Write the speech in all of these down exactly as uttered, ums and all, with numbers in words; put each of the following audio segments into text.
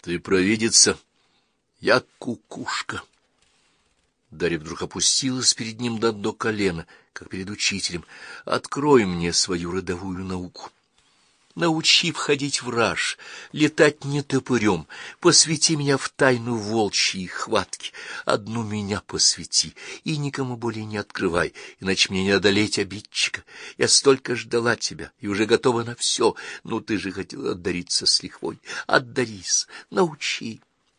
Ты провидица, я кукушка. Дарья вдруг опустилась перед ним до, до колена, как перед учителем. Открой мне свою родовую науку. Научи входить в раж, летать не топырем, посвяти меня в тайну волчьей хватки. Одну меня посвяти и никому более не открывай, иначе мне не одолеть обидчика. Я столько ждала тебя и уже готова на все, но ты же хотела отдариться с лихвой. Отдарись, научи.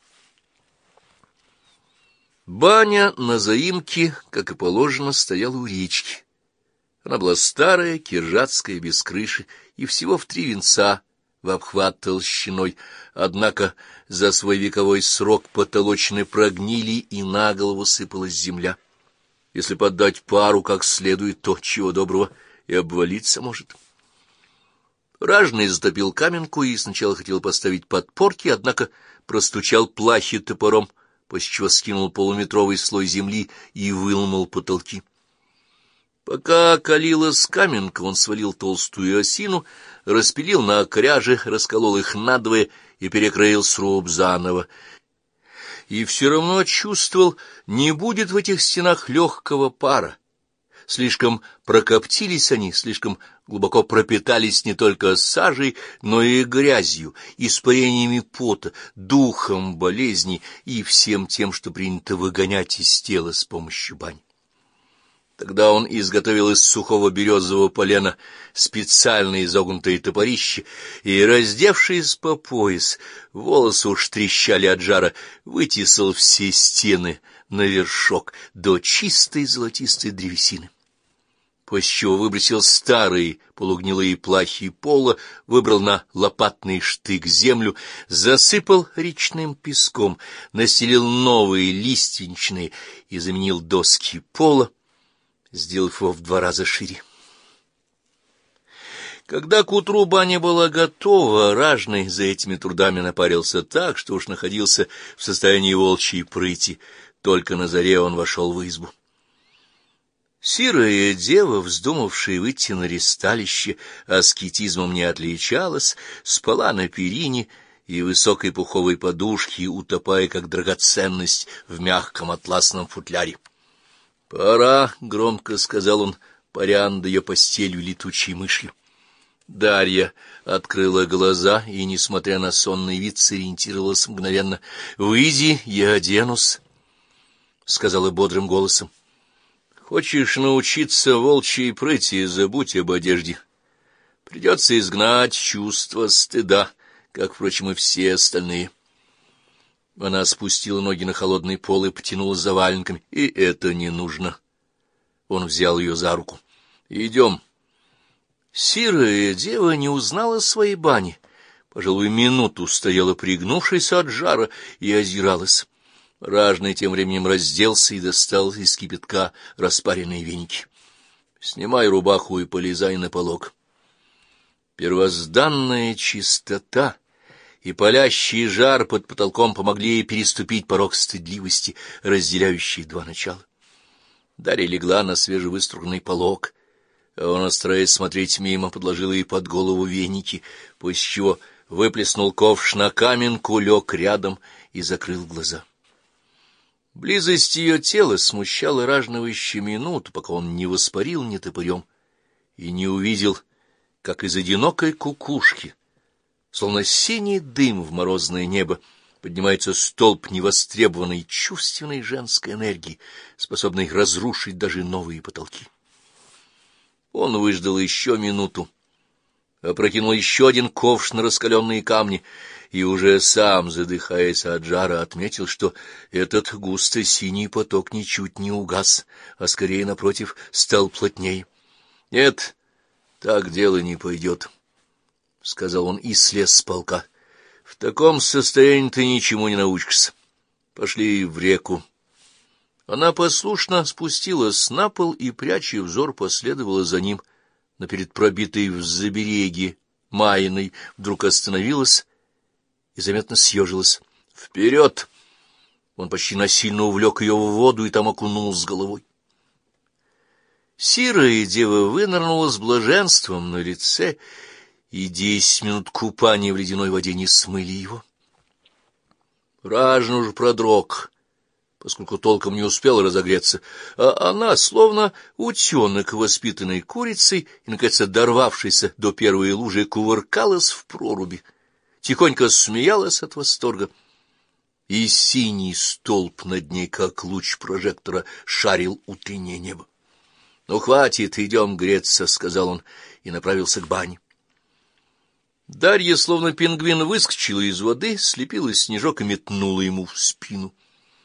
Баня на заимке, как и положено, стояла у речки. Она была старая, киржатская, без крыши, и всего в три венца в обхват толщиной, однако за свой вековой срок потолочины прогнили, и на голову сыпалась земля. Если поддать пару как следует, то, чего доброго, и обвалиться может. Ражный затопил каменку и сначала хотел поставить подпорки, однако простучал плахи топором, после чего скинул полуметровый слой земли и выломал потолки. Пока калилась каменка, он свалил толстую осину, распилил на кряже, расколол их надвое и перекроил сруб заново. И все равно чувствовал, не будет в этих стенах легкого пара. Слишком прокоптились они, слишком глубоко пропитались не только сажей, но и грязью, испарениями пота, духом болезни и всем тем, что принято выгонять из тела с помощью бани. Тогда он изготовил из сухого березового полена специально изогнутые топорищи и, раздевшись по пояс, волосы уж трещали от жара, вытесал все стены на вершок до чистой золотистой древесины. После чего выбросил старые полугнилые плахи пола, выбрал на лопатный штык землю, засыпал речным песком, настелил новые лиственничные и заменил доски пола, сделав его в два раза шире. Когда к утру баня была готова, Ражный за этими трудами напарился так, что уж находился в состоянии волчьей прыти. Только на заре он вошел в избу. Сирая дева, вздумавшая выйти на ристалище, аскетизмом не отличалась, спала на перине и высокой пуховой подушке, утопая как драгоценность в мягком атласном футляре. «Пора», — громко сказал он, паря над ее постелью летучей мышью. Дарья открыла глаза и, несмотря на сонный вид, сориентировалась мгновенно. «Выйди, я оденусь», — сказала бодрым голосом. «Хочешь научиться волчьей прыти, забудь об одежде. Придется изгнать чувство стыда, как, впрочем, и все остальные». Она спустила ноги на холодный пол и потянула за валенками. И это не нужно. Он взял ее за руку. «Идем». Сирая дева не узнала своей бани. Пожалуй, минуту стояла, пригнувшись от жара, и озиралась. Ражный тем временем разделся и достал из кипятка распаренные веники. «Снимай рубаху и полезай на полог». Первозданная чистота и палящий жар под потолком помогли ей переступить порог стыдливости, разделяющий два начала. Дарья легла на свежевыструганный полог, а он, стараясь смотреть мимо, подложил ей под голову веники, после чего выплеснул ковш на каменку, лег рядом и закрыл глаза. Близость ее тела смущала Ражного еще минуту, пока он не воспарил ни топырем и не увидел, как из одинокой кукушки, словно синий дым в морозное небо, поднимается столб невостребованной чувственной женской энергии, способной разрушить даже новые потолки. Он выждал еще минуту, опрокинул еще один ковш на раскаленные камни и уже сам, задыхаясь от жара, отметил, что этот густо-синий поток ничуть не угас, а скорее, напротив, стал плотнее. — Нет, так дело не пойдет, — сказал он и слез с полка. — В таком состоянии ты ничему не научишься. Пошли в реку. Она послушно спустилась на пол и, пряча взор, последовала за ним, но перед пробитой в забереге Майиной вдруг остановилась и заметно съежилась. «Вперед!» Он почти насильно увлек ее в воду и там окунул с головой. Сирая дева вынырнула с блаженством на лице, и десять минут купания в ледяной воде не смыли его. Ражин уже продрог, поскольку толком не успел разогреться, а она, словно утенок, воспитанный курицей и, наконец, дорвавшийся до первой лужи, кувыркалась в проруби, тихонько смеялась от восторга, и синий столб над ней, как луч прожектора, шарил утреннее небо. — Ну, хватит, идем греться, — сказал он и направился к бане. Дарья, словно пингвин, выскочила из воды, слепила снежок и метнула ему в спину.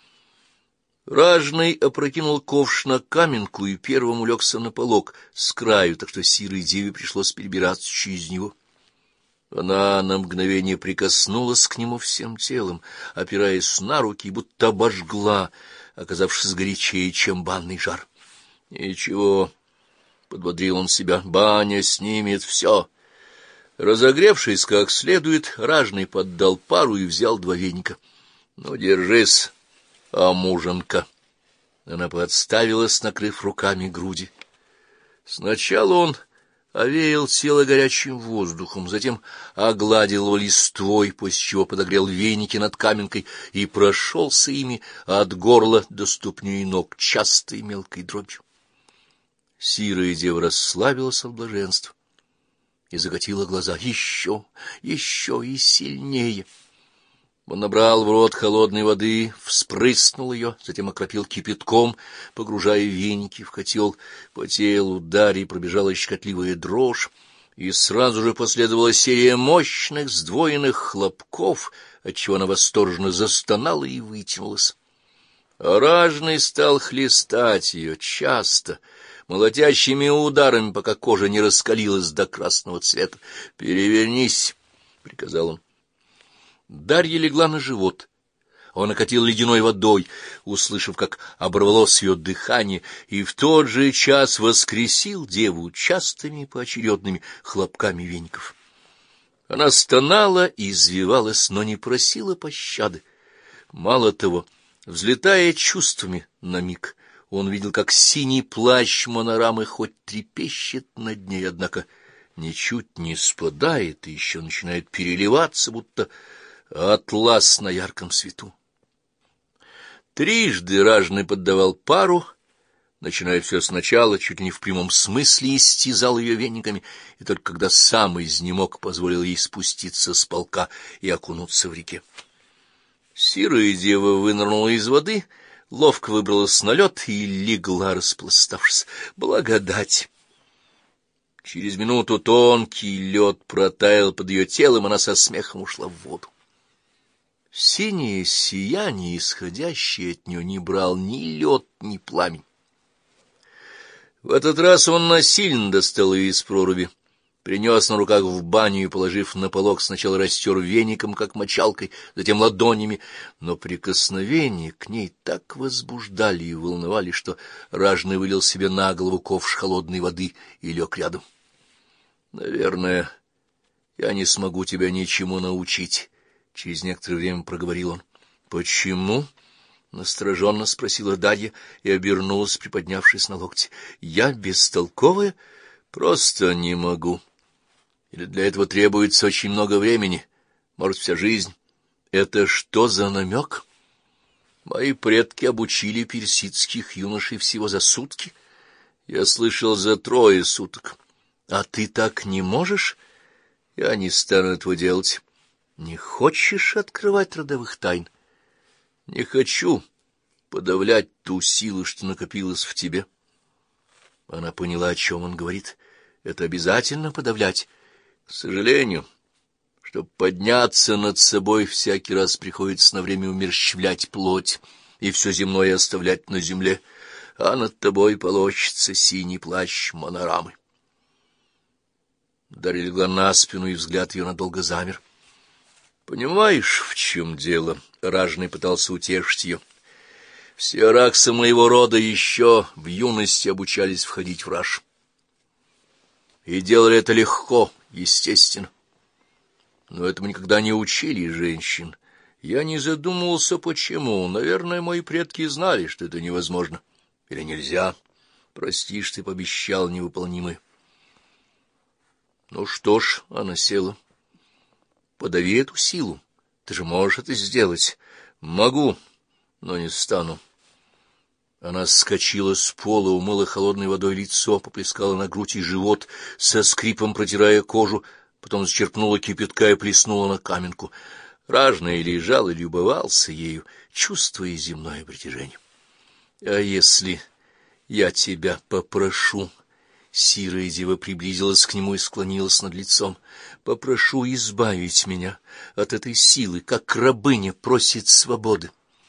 Ражный опрокинул ковш на каменку и первым улегся на полог с краю, так что сирой деве пришлось перебираться через него. Она на мгновение прикоснулась к нему всем телом, опираясь на руки, будто обожгла, оказавшись горячее, чем банный жар. — Ничего, — подбодрил он себя, — баня снимет все. Разогревшись как следует, Ражный поддал пару и взял два веника. — Ну, держись, амуженка. Она подставилась, накрыв руками груди. Сначала он овеял тело горячим воздухом, затем огладил его листвой, после чего подогрел веники над каменкой и прошелся ими от горла до ступней ног частой мелкой дробью. Сирая дева расслабилась от блаженства и закатила глаза еще, еще и сильнее. Он набрал в рот холодной воды, вспрыснул ее, затем окропил кипятком, погружая веники в котел. По телу Дарьи пробежала щекотливая дрожь, и сразу же последовала серия мощных сдвоенных хлопков, отчего она восторженно застонала и вытянулась. А Ражный стал хлестать ее часто, молотящими ударами, пока кожа не раскалилась до красного цвета. — Перевернись, — приказал он. Дарья легла на живот. Он окатил ледяной водой, услышав, как оборвалось ее дыхание, и в тот же час воскресил деву частыми поочередными хлопками веников. Она стонала и извивалась, но не просила пощады. Мало того, взлетая чувствами на миг, он видел, как синий плащ Монорамы хоть трепещет над ней, однако ничуть не спадает и еще начинает переливаться, будто атлас на ярком свету. Трижды Ражный поддавал пару, начиная все сначала, чуть ли не в прямом смысле истязал ее вениками, и только когда сам изнемог, позволил ей спуститься с полка и окунуться в реке. Сирая дева вынырнула из воды, ловко выбралась на лед и легла, распластавшись. Благодать! Через минуту тонкий лед протаял под ее телом, она со смехом ушла в воду. Синее сияние, исходящее от нее, не брал ни лед, ни пламень. В этот раз он насильно достал ее из проруби, принес на руках в баню и, положив на полог, сначала растер веником, как мочалкой, затем ладонями, но прикосновения к ней так возбуждали и волновали, что Ражный вылил себе на голову ковш холодной воды и лег рядом. — Наверное, я не смогу тебя ничему научить, — через некоторое время проговорил он. — Почему? — настороженно спросила Дарья и обернулась, приподнявшись на локте. — Я бестолковая? Просто не могу. Или для этого требуется очень много времени, может, вся жизнь. Это что за намек? Мои предки обучили персидских юношей всего за сутки. Я слышал, за трое суток. А ты так не можешь? Я не стану этого делать. Не хочешь открывать родовых тайн? Не хочу подавлять ту силу, что накопилась в тебе. Она поняла, о чем он говорит. Это обязательно подавлять. К сожалению, чтобы подняться над собой, всякий раз приходится на время умерщвлять плоть и все земное оставлять на земле, а над тобой полощется синий плащ Монорамы. Дарья легла на спину, и взгляд ее надолго замер. — Понимаешь, в чем дело? — Ражный пытался утешить ее. — Все араксы моего рода еще в юности обучались входить в раж. И делали это легко, естественно. Но этому никогда не учили женщин. Я не задумывался, почему. Наверное, мои предки знали, что это невозможно. Или нельзя. Простишь, ты пообещал невыполнимое. Ну что ж, она села. Подави эту силу. Ты же можешь это сделать. Могу, но не стану. Она вскочила с пола, умыла холодной водой лицо, поплескала на грудь и живот, со скрипом протирая кожу, потом зачерпнула кипятка и плеснула на каменку. Ражный лежал и любовался ею, чувствуя земное притяжение. — А если я тебя попрошу? Сирая дева приблизилась к нему и склонилась над лицом. — Попрошу избавить меня от этой силы, как рабыня просит свободы.